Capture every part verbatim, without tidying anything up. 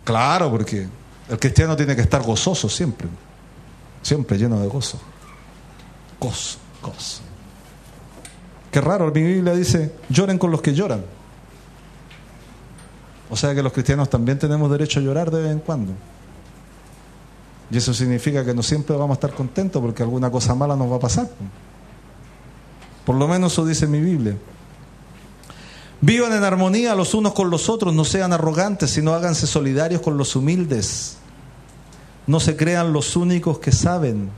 Claro, porque el cristiano tiene que estar gozoso siempre. Siempre lleno de gozo. Gozo, gozo. Qué raro, mi Biblia dice, lloren con los que lloran. O sea que los cristianos también tenemos derecho a llorar de vez en cuando. Y eso significa que no siempre vamos a estar contentos porque alguna cosa mala nos va a pasar. Por lo menos eso dice mi Biblia. Vivan en armonía los unos con los otros, no sean arrogantes, sino háganse solidarios con los humildes. No se crean los únicos que saben.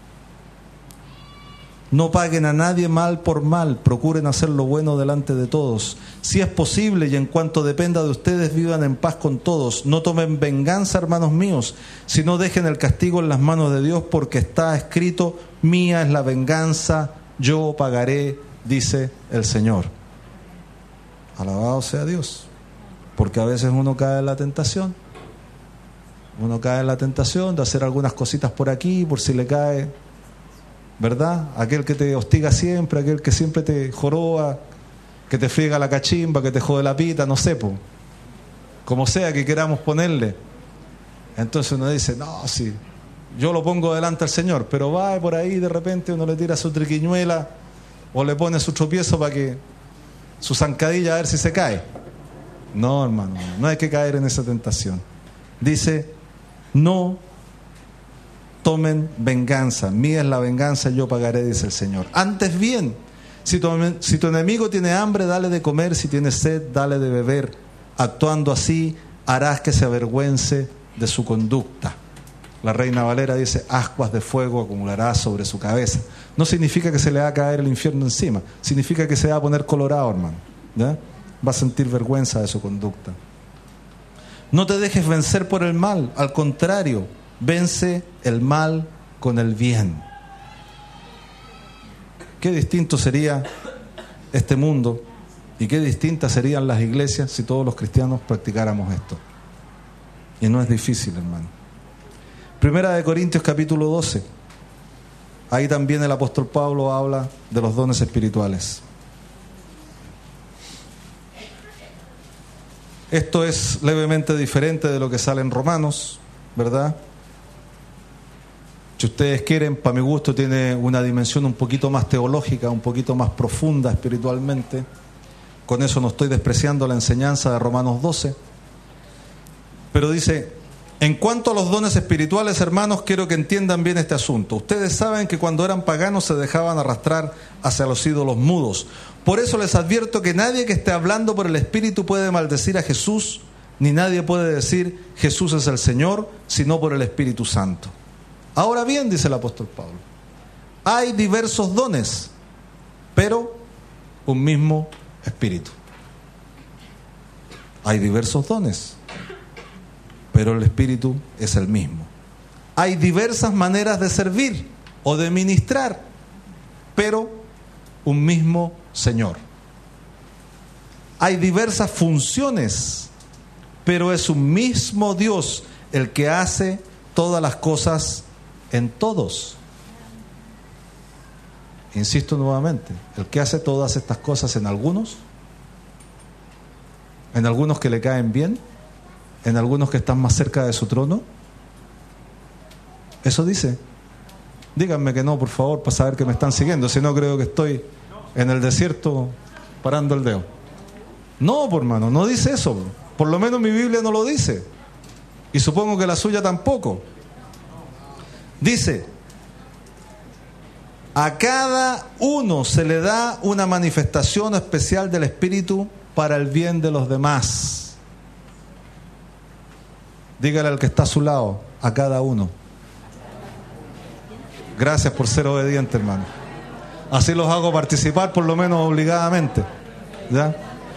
No paguen a nadie mal por mal, procuren hacer lo bueno delante de todos. Si es posible y en cuanto dependa de ustedes, vivan en paz con todos. No tomen venganza, hermanos míos, sino dejen el castigo en las manos de Dios, porque está escrito, mía es la venganza, yo pagaré, dice el Señor. Alabado sea Dios, porque a veces uno cae en la tentación. Uno cae en la tentación de hacer algunas cositas por aquí, por si le cae, ¿verdad? Aquel que te hostiga siempre, aquel que siempre te joroba, que te friega la cachimba, que te jode la pita, no sé, po. Como sea que queramos ponerle. Entonces uno dice, no, sí, yo lo pongo delante al Señor, pero va por ahí de repente uno le tira su triquiñuela o le pone su tropiezo para que su zancadilla a ver si se cae. No, hermano, no hay que caer en esa tentación. Dice, no tomen venganza, mía es la venganza, yo pagaré, dice el Señor. Antes bien, si tu, si tu enemigo tiene hambre, dale de comer, si tiene sed, dale de beber. Actuando así, harás que se avergüence de su conducta. La Reina Valera dice, ascuas de fuego acumulará sobre su cabeza. No significa que se le va a caer el infierno encima, significa que se va a poner colorado, hermano, ¿ya? Va a sentir vergüenza de su conducta. No te dejes vencer por el mal, al contrario, vence el mal con el bien. Qué distinto sería este mundo y qué distintas serían las iglesias si todos los cristianos practicáramos esto. Y no es difícil, hermano. Primera de Corintios capítulo doce. Ahí también el apóstol Pablo habla de los dones espirituales. Esto es levemente diferente de lo que sale en Romanos, ¿verdad? Si ustedes quieren, para mi gusto tiene una dimensión un poquito más teológica, un poquito más profunda espiritualmente. Con eso no estoy despreciando la enseñanza de Romanos doce. Pero dice, en cuanto a los dones espirituales, hermanos, quiero que entiendan bien este asunto. Ustedes saben que cuando eran paganos se dejaban arrastrar hacia los ídolos mudos. Por eso les advierto que nadie que esté hablando por el Espíritu puede maldecir a Jesús, ni nadie puede decir Jesús es el Señor, sino por el Espíritu Santo. Ahora bien, dice el apóstol Pablo, hay diversos dones, pero un mismo Espíritu. Hay diversos dones, pero el Espíritu es el mismo. Hay diversas maneras de servir o de ministrar, pero un mismo Señor. Hay diversas funciones, pero es un mismo Dios el que hace todas las cosas en todos. Insisto nuevamente, el que hace todas estas cosas en algunos, en algunos que le caen bien, en algunos que están más cerca de su trono. Eso dice. Díganme que no, por favor, para saber que me están siguiendo, si no creo que estoy en el desierto parando el dedo. No, por hermano, no dice eso. Por lo menos mi Biblia no lo dice. Y supongo que la suya tampoco. Dice, a cada uno se le da una manifestación especial del Espíritu para el bien de los demás. Dígale al que está a su lado, a cada uno. Gracias por ser obediente, hermano. Así los hago participar, por lo menos obligadamente. ¿Ya?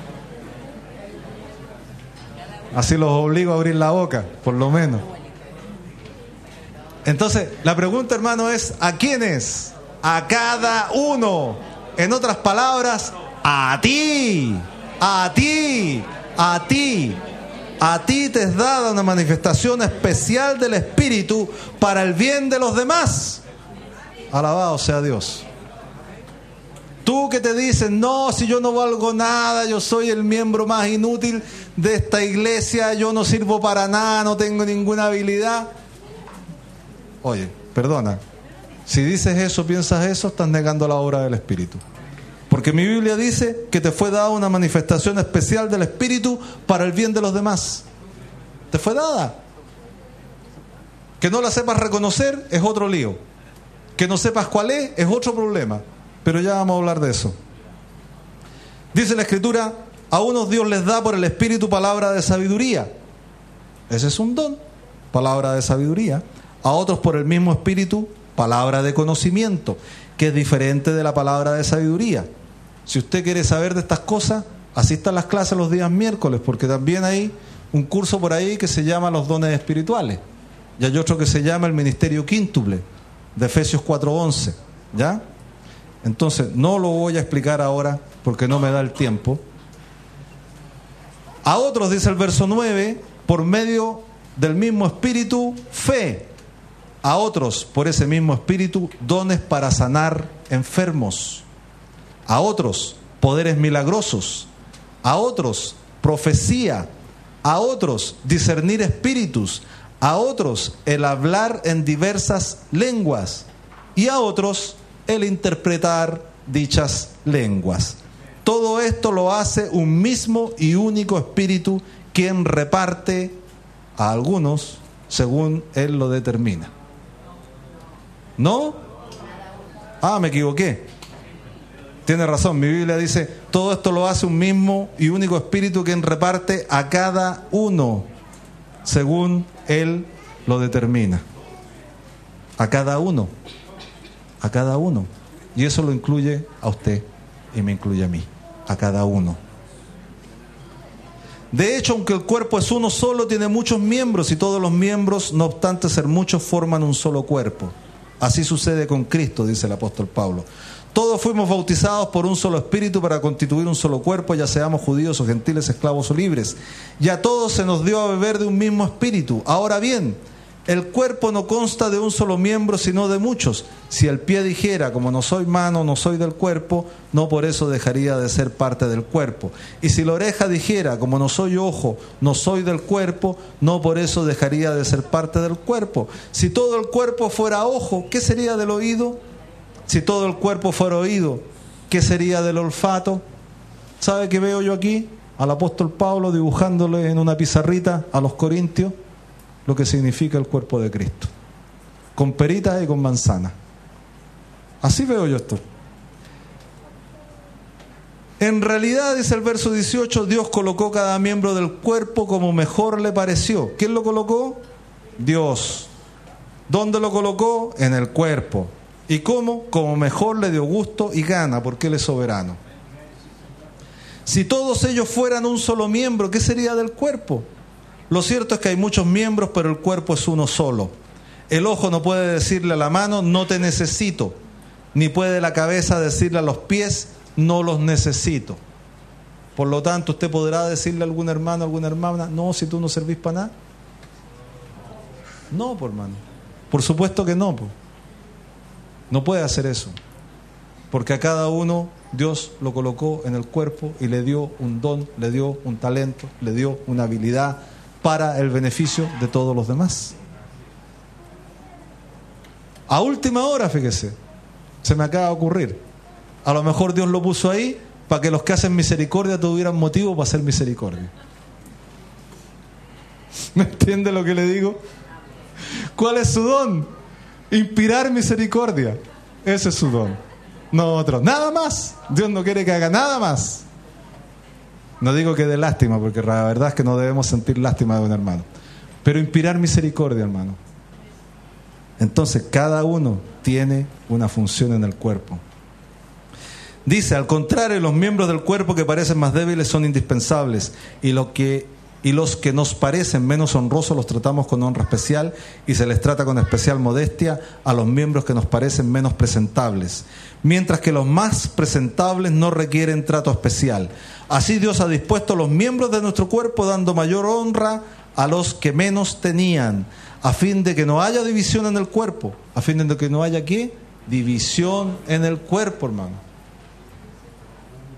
Así los obligo a abrir la boca, por lo menos. Entonces, la pregunta, hermano, es ¿a quiénes? A cada uno. En otras palabras, a ti, a ti, a ti. A ti te es dada una manifestación especial del Espíritu para el bien de los demás. Alabado sea Dios. Tú que te dices, no, si yo no valgo nada, yo soy el miembro más inútil de esta iglesia, yo no sirvo para nada, no tengo ninguna habilidad. Oye, perdona, si dices eso, piensas eso, estás negando la obra del Espíritu. Porque mi Biblia dice que te fue dada una manifestación especial del Espíritu para el bien de los demás. Te fue dada. Que no la sepas reconocer es otro lío. Que no sepas cuál es es otro problema. Pero ya vamos a hablar de eso. Dice la Escritura, a unos Dios les da por el Espíritu palabra de sabiduría. Ese es un don, palabra de sabiduría. A otros por el mismo Espíritu, palabra de conocimiento, que es diferente de la palabra de sabiduría. Si usted quiere saber de estas cosas, asista a las clases los días miércoles, porque también hay un curso por ahí que se llama los dones espirituales. Y hay otro que se llama el ministerio quíntuple, de Efesios cuatro once. ¿Ya? Entonces, no lo voy a explicar ahora, porque no me da el tiempo. A otros, dice el verso nueve, por medio del mismo Espíritu, fe. A otros, por ese mismo Espíritu, dones para sanar enfermos. A otros, poderes milagrosos. A otros, profecía. A otros, discernir espíritus. A otros, el hablar en diversas lenguas. Y a otros, el interpretar dichas lenguas. Todo esto lo hace un mismo y único Espíritu, quien reparte a algunos según Él lo determina. ¿No? Ah, me equivoqué. Tiene razón, mi Biblia dice, todo esto lo hace un mismo y único Espíritu, quien reparte a cada uno según Él lo determina. A cada uno. A cada uno. Y eso lo incluye a usted y me incluye a mí. A cada uno. De hecho, aunque el cuerpo es uno solo, tiene muchos miembros, y todos los miembros, no obstante ser muchos, forman un solo cuerpo. Así sucede con Cristo, dice el apóstol Pablo. Todos fuimos bautizados por un solo Espíritu para constituir un solo cuerpo, ya seamos judíos o gentiles, esclavos o libres. Y a todos se nos dio a beber de un mismo Espíritu. Ahora bien, el cuerpo no consta de un solo miembro, sino de muchos. Si el pie dijera, como no soy mano, no soy del cuerpo, no por eso dejaría de ser parte del cuerpo. Y si la oreja dijera, como no soy ojo, no soy del cuerpo, no por eso dejaría de ser parte del cuerpo. Si todo el cuerpo fuera ojo, ¿qué sería del oído? Si todo el cuerpo fuera oído, ¿qué sería del olfato? ¿Sabe qué veo yo aquí? Al apóstol Pablo dibujándole en una pizarrita a los corintios lo que significa el cuerpo de Cristo, con peritas y con manzanas. Así veo yo esto. En realidad, dice el verso dieciocho, Dios colocó cada miembro del cuerpo como mejor le pareció. ¿Quién lo colocó? Dios. ¿Dónde lo colocó? En el cuerpo. ¿Y cómo? Como mejor le dio gusto y gana, porque Él es soberano. Si todos ellos fueran un solo miembro, ¿qué sería del cuerpo? Lo cierto es que hay muchos miembros, pero el cuerpo es uno solo. El ojo no puede decirle a la mano, no te necesito. Ni puede la cabeza decirle a los pies, no los necesito. Por lo tanto, usted podrá decirle a algún hermano, a alguna hermana, no, si tú no servís para nada. No, por hermano. Por supuesto que no. Por. No puede hacer eso. Porque a cada uno Dios lo colocó en el cuerpo y le dio un don, le dio un talento, le dio una habilidad para el beneficio de todos los demás. A última hora, fíjese, se me acaba de ocurrir. A lo mejor Dios lo puso ahí para que los que hacen misericordia tuvieran motivo para hacer misericordia. ¿Me entiende lo que le digo? ¿Cuál es su don? Inspirar misericordia. Ese es su don. No otro. Nada más. Dios no quiere que haga nada más. No digo que dé lástima, porque la verdad es que no debemos sentir lástima de un hermano. Pero inspirar misericordia, hermano. Entonces, cada uno tiene una función en el cuerpo. Dice, al contrario, los miembros del cuerpo que parecen más débiles son indispensables, y lo que y los que nos parecen menos honrosos los tratamos con honra especial, y se les trata con especial modestia a los miembros que nos parecen menos presentables, mientras que los más presentables no requieren trato especial. Así Dios ha dispuesto los miembros de nuestro cuerpo, dando mayor honra a los que menos tenían, a fin de que no haya división en el cuerpo. ¿A fin de que no haya qué? División en el cuerpo, hermano.